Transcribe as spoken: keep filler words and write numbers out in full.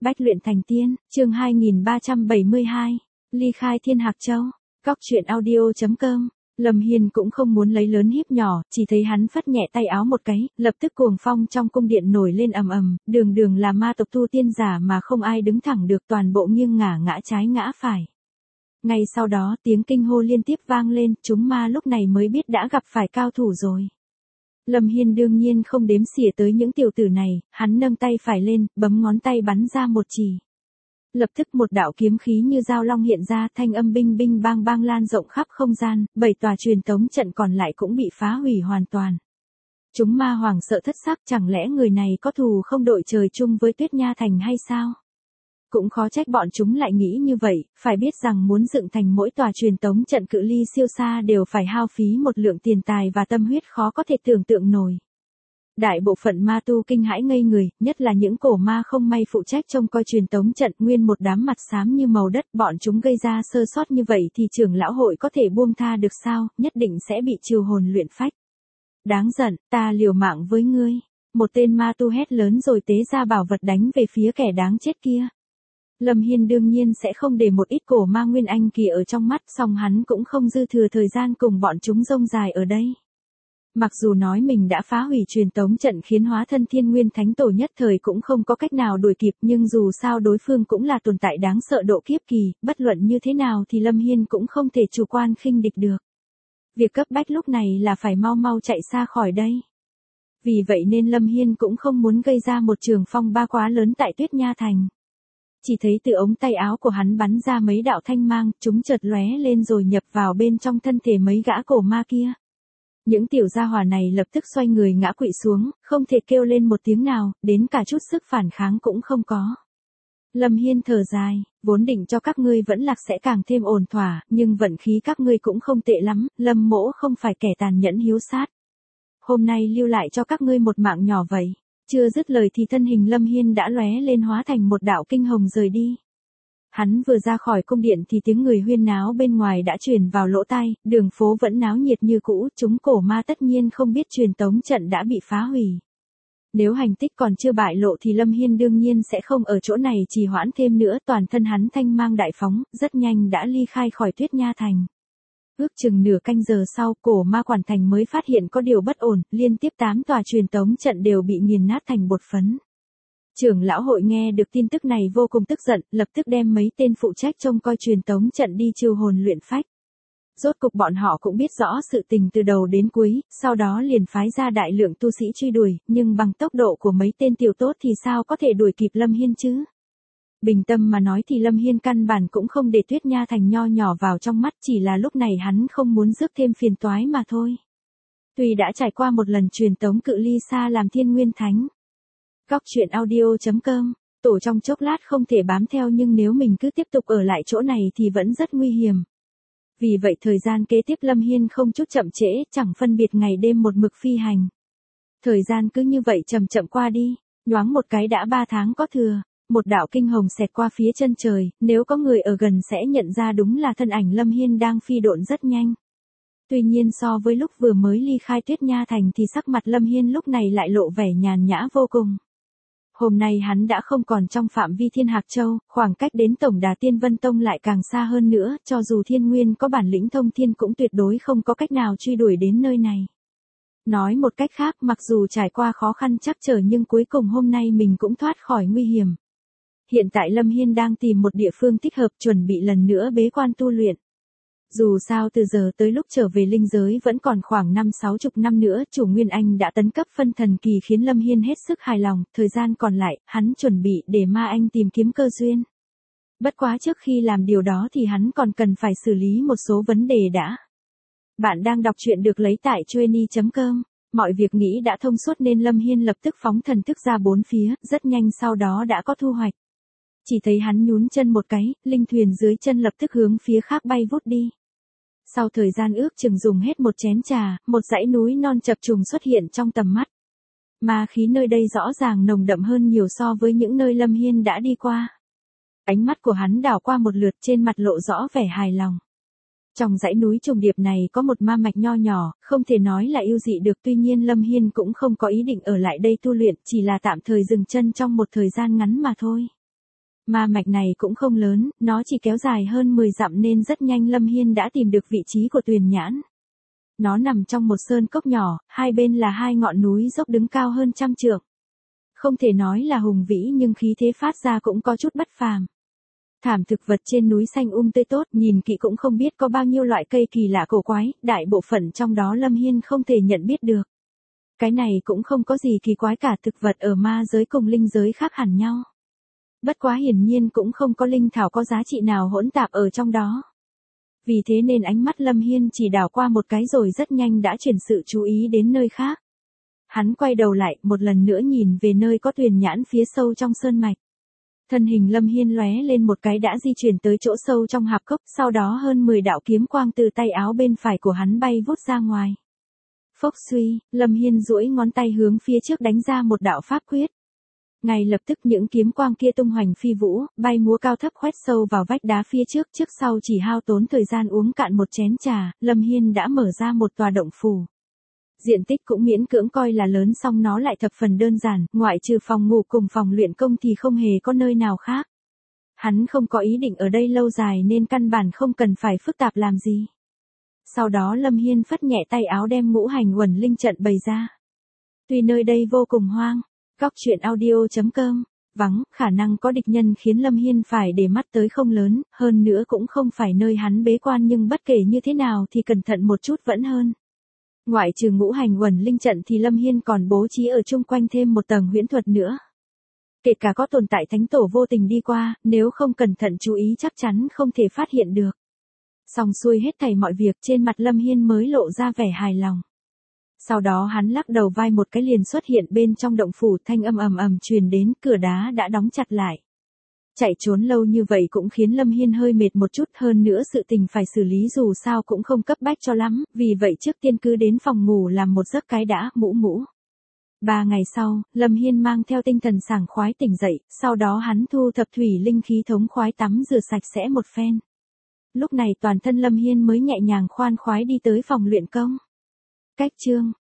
Bách luyện thành tiên, chương hai nghìn ba trăm bảy mươi hai, ly khai Thiên Hạc Châu. Cóc truyện audio chấm com. Lâm Hiên cũng không muốn lấy lớn hiếp nhỏ, chỉ thấy hắn phất nhẹ tay áo một cái, lập tức cuồng phong trong cung điện nổi lên ầm ầm, đường đường là ma tộc tu tiên giả mà không ai đứng thẳng được, toàn bộ nghiêng ngả ngã trái ngã phải. Ngay sau đó tiếng kinh hô liên tiếp vang lên, chúng ma lúc này mới biết đã gặp phải cao thủ rồi. Lâm Hiên đương nhiên không đếm xỉa tới những tiểu tử này, hắn nâng tay phải lên, bấm ngón tay bắn ra một chỉ. Lập tức một đạo kiếm khí như dao long hiện ra, thanh âm binh binh bang bang lan rộng khắp không gian, bảy tòa truyền tống trận còn lại cũng bị phá hủy hoàn toàn. Chúng ma hoàng sợ thất sắc, chẳng lẽ người này có thù không đội trời chung với Tuyết Nha Thành hay sao? Cũng khó trách bọn chúng lại nghĩ như vậy, phải biết rằng muốn dựng thành mỗi tòa truyền tống trận cự ly siêu xa đều phải hao phí một lượng tiền tài và tâm huyết khó có thể tưởng tượng nổi. Đại bộ phận ma tu kinh hãi ngây người, nhất là những cổ ma không may phụ trách trông coi truyền tống trận, nguyên một đám mặt xám như màu đất, bọn chúng gây ra sơ sót như vậy thì trưởng lão hội có thể buông tha được sao, nhất định sẽ bị chiêu hồn luyện phách. Đáng giận, ta liều mạng với ngươi. Một tên ma tu hét lớn rồi tế ra bảo vật đánh về phía kẻ đáng chết kia. Lâm Hiên đương nhiên sẽ không để một ít cổ ma nguyên anh kỳ ở trong mắt, song hắn cũng không dư thừa thời gian cùng bọn chúng rông dài ở đây. Mặc dù nói mình đã phá hủy truyền tống trận khiến hóa thân Thiên Nguyên Thánh Tổ nhất thời cũng không có cách nào đuổi kịp, nhưng dù sao đối phương cũng là tồn tại đáng sợ độ kiếp kỳ, bất luận như thế nào thì Lâm Hiên cũng không thể chủ quan khinh địch được. Việc cấp bách lúc này là phải mau mau chạy xa khỏi đây. Vì vậy nên Lâm Hiên cũng không muốn gây ra một trường phong ba quá lớn tại Tuyết Nha Thành. Chỉ thấy từ ống tay áo của hắn bắn ra mấy đạo thanh mang, chúng chợt lóe lên rồi nhập vào bên trong thân thể mấy gã cổ ma kia. Những tiểu gia hỏa này lập tức xoay người ngã quỵ xuống, không thể kêu lên một tiếng nào, đến cả chút sức phản kháng cũng không có. Lâm Hiên thở dài, vốn định cho các ngươi vẫn lạc sẽ càng thêm ổn thỏa, nhưng vận khí các ngươi cũng không tệ lắm, Lâm mỗ không phải kẻ tàn nhẫn hiếu sát. Hôm nay lưu lại cho các ngươi một mạng nhỏ vậy. Chưa dứt lời thì thân hình Lâm Hiên đã lóe lên hóa thành một đạo kinh hồng rời đi. Hắn vừa ra khỏi cung điện thì tiếng người huyên náo bên ngoài đã truyền vào lỗ tai, đường phố vẫn náo nhiệt như cũ, chúng cổ ma tất nhiên không biết truyền tống trận đã bị phá hủy. Nếu hành tích còn chưa bại lộ thì Lâm Hiên đương nhiên sẽ không ở chỗ này trì hoãn thêm nữa, toàn thân hắn thanh mang đại phóng, rất nhanh đã ly khai khỏi Tuyết Nha Thành. Ước chừng nửa canh giờ sau, cổ ma quản thành mới phát hiện có điều bất ổn, liên tiếp tám tòa truyền tống trận đều bị nghiền nát thành bột phấn. Trưởng lão hội nghe được tin tức này vô cùng tức giận, lập tức đem mấy tên phụ trách trông coi truyền tống trận đi chiêu hồn luyện phách. Rốt cục bọn họ cũng biết rõ sự tình từ đầu đến cuối, sau đó liền phái ra đại lượng tu sĩ truy đuổi, nhưng bằng tốc độ của mấy tên tiểu tốt thì sao có thể đuổi kịp Lâm Hiên chứ? Bình tâm mà nói thì Lâm Hiên căn bản cũng không để Tuyết Nha Thành nho nhỏ vào trong mắt, chỉ là lúc này hắn không muốn rước thêm phiền toái mà thôi. Tuy đã trải qua một lần truyền tống cự ly xa làm Thiên Nguyên Thánh. Cóc truyện audio chấm com, tổ trong chốc lát không thể bám theo, nhưng nếu mình cứ tiếp tục ở lại chỗ này thì vẫn rất nguy hiểm. Vì vậy thời gian kế tiếp Lâm Hiên không chút chậm trễ, chẳng phân biệt ngày đêm một mực phi hành. Thời gian cứ như vậy chậm chậm qua đi, nhoáng một cái đã ba tháng có thừa. Một đạo kinh hồng xẹt qua phía chân trời, nếu có người ở gần sẽ nhận ra đúng là thân ảnh Lâm Hiên đang phi độn rất nhanh. Tuy nhiên so với lúc vừa mới ly khai Tuyết Nha Thành thì sắc mặt Lâm Hiên lúc này lại lộ vẻ nhàn nhã vô cùng. Hôm nay hắn đã không còn trong phạm vi Thiên Hạc Châu, khoảng cách đến Tổng Đà Tiên Vân Tông lại càng xa hơn nữa, cho dù Thiên Nguyên có bản lĩnh thông thiên cũng tuyệt đối không có cách nào truy đuổi đến nơi này. Nói một cách khác, mặc dù trải qua khó khăn trắc trở nhưng cuối cùng hôm nay mình cũng thoát khỏi nguy hiểm. Hiện tại Lâm Hiên đang tìm một địa phương thích hợp chuẩn bị lần nữa bế quan tu luyện. Dù sao từ giờ tới lúc trở về linh giới vẫn còn khoảng năm sáu chục năm nữa, chủ Nguyên Anh đã tấn cấp phân thần kỳ khiến Lâm Hiên hết sức hài lòng, thời gian còn lại, hắn chuẩn bị để Ma Anh tìm kiếm cơ duyên. Bất quá trước khi làm điều đó thì hắn còn cần phải xử lý một số vấn đề đã. Bạn đang đọc truyện được lấy tại chueny chấm com. Mọi việc nghĩ đã thông suốt nên Lâm Hiên lập tức phóng thần thức ra bốn phía, rất nhanh sau đó đã có thu hoạch. Chỉ thấy hắn nhún chân một cái, linh thuyền dưới chân lập tức hướng phía khác bay vút đi. Sau thời gian ước chừng dùng hết một chén trà, một dãy núi non chập trùng xuất hiện trong tầm mắt. Ma khí nơi đây rõ ràng nồng đậm hơn nhiều so với những nơi Lâm Hiên đã đi qua. Ánh mắt của hắn đảo qua một lượt, trên mặt lộ rõ vẻ hài lòng. Trong dãy núi trùng điệp này có một ma mạch nho nhỏ, không thể nói là yêu dị được, tuy nhiên Lâm Hiên cũng không có ý định ở lại đây tu luyện, chỉ là tạm thời dừng chân trong một thời gian ngắn mà thôi. Ma mạch này cũng không lớn, nó chỉ kéo dài hơn mười dặm nên rất nhanh Lâm Hiên đã tìm được vị trí của Tuyền Nhãn. Nó nằm trong một sơn cốc nhỏ, hai bên là hai ngọn núi dốc đứng cao hơn trăm trượng. Không thể nói là hùng vĩ nhưng khí thế phát ra cũng có chút bất phàm. Thảm thực vật trên núi xanh um tươi tốt, nhìn kỹ cũng không biết có bao nhiêu loại cây kỳ lạ cổ quái, đại bộ phận trong đó Lâm Hiên không thể nhận biết được. Cái này cũng không có gì kỳ quái cả, thực vật ở ma giới cùng linh giới khác hẳn nhau. Bất quá hiển nhiên cũng không có linh thảo có giá trị nào hỗn tạp ở trong đó. Vì thế nên ánh mắt Lâm Hiên chỉ đảo qua một cái rồi rất nhanh đã chuyển sự chú ý đến nơi khác. Hắn quay đầu lại, một lần nữa nhìn về nơi có Tuyền Nhãn phía sâu trong sơn mạch. Thân hình Lâm Hiên lóe lên một cái đã di chuyển tới chỗ sâu trong hạp cốc, sau đó hơn mười đạo kiếm quang từ tay áo bên phải của hắn bay vút ra ngoài. Phốc suy, Lâm Hiên duỗi ngón tay hướng phía trước đánh ra một đạo pháp quyết. Ngay lập tức những kiếm quang kia tung hoành phi vũ, bay múa cao thấp khoét sâu vào vách đá phía trước, trước sau chỉ hao tốn thời gian uống cạn một chén trà, Lâm Hiên đã mở ra một tòa động phủ. Diện tích cũng miễn cưỡng coi là lớn, song nó lại thập phần đơn giản, ngoại trừ phòng ngủ cùng phòng luyện công thì không hề có nơi nào khác. Hắn không có ý định ở đây lâu dài nên căn bản không cần phải phức tạp làm gì. Sau đó Lâm Hiên phất nhẹ tay áo đem ngũ hành uẩn linh trận bày ra. Tuy nơi đây vô cùng hoang, góc truyện audio chấm com, vắng, khả năng có địch nhân khiến Lâm Hiên phải để mắt tới không lớn, hơn nữa cũng không phải nơi hắn bế quan, nhưng bất kể như thế nào thì cẩn thận một chút vẫn hơn. Ngoại trừ ngũ hành uẩn linh trận thì Lâm Hiên còn bố trí ở chung quanh thêm một tầng huyễn thuật nữa. Kể cả có tồn tại thánh tổ vô tình đi qua, nếu không cẩn thận chú ý chắc chắn không thể phát hiện được. Xong xuôi hết thảy mọi việc, trên mặt Lâm Hiên mới lộ ra vẻ hài lòng. Sau đó hắn lắc đầu vai một cái liền xuất hiện bên trong động phủ, thanh âm ầm ầm truyền đến, cửa đá đã đóng chặt lại. Chạy trốn lâu như vậy cũng khiến Lâm Hiên hơi mệt một chút, hơn nữa sự tình phải xử lý dù sao cũng không cấp bách cho lắm, vì vậy trước tiên cứ đến phòng ngủ làm một giấc cái đã, mũ mũ. Ba ngày sau, Lâm Hiên mang theo tinh thần sảng khoái tỉnh dậy, sau đó hắn thu thập thủy linh khí thống khoái tắm rửa sạch sẽ một phen. Lúc này toàn thân Lâm Hiên mới nhẹ nhàng khoan khoái đi tới phòng luyện công. Cách chương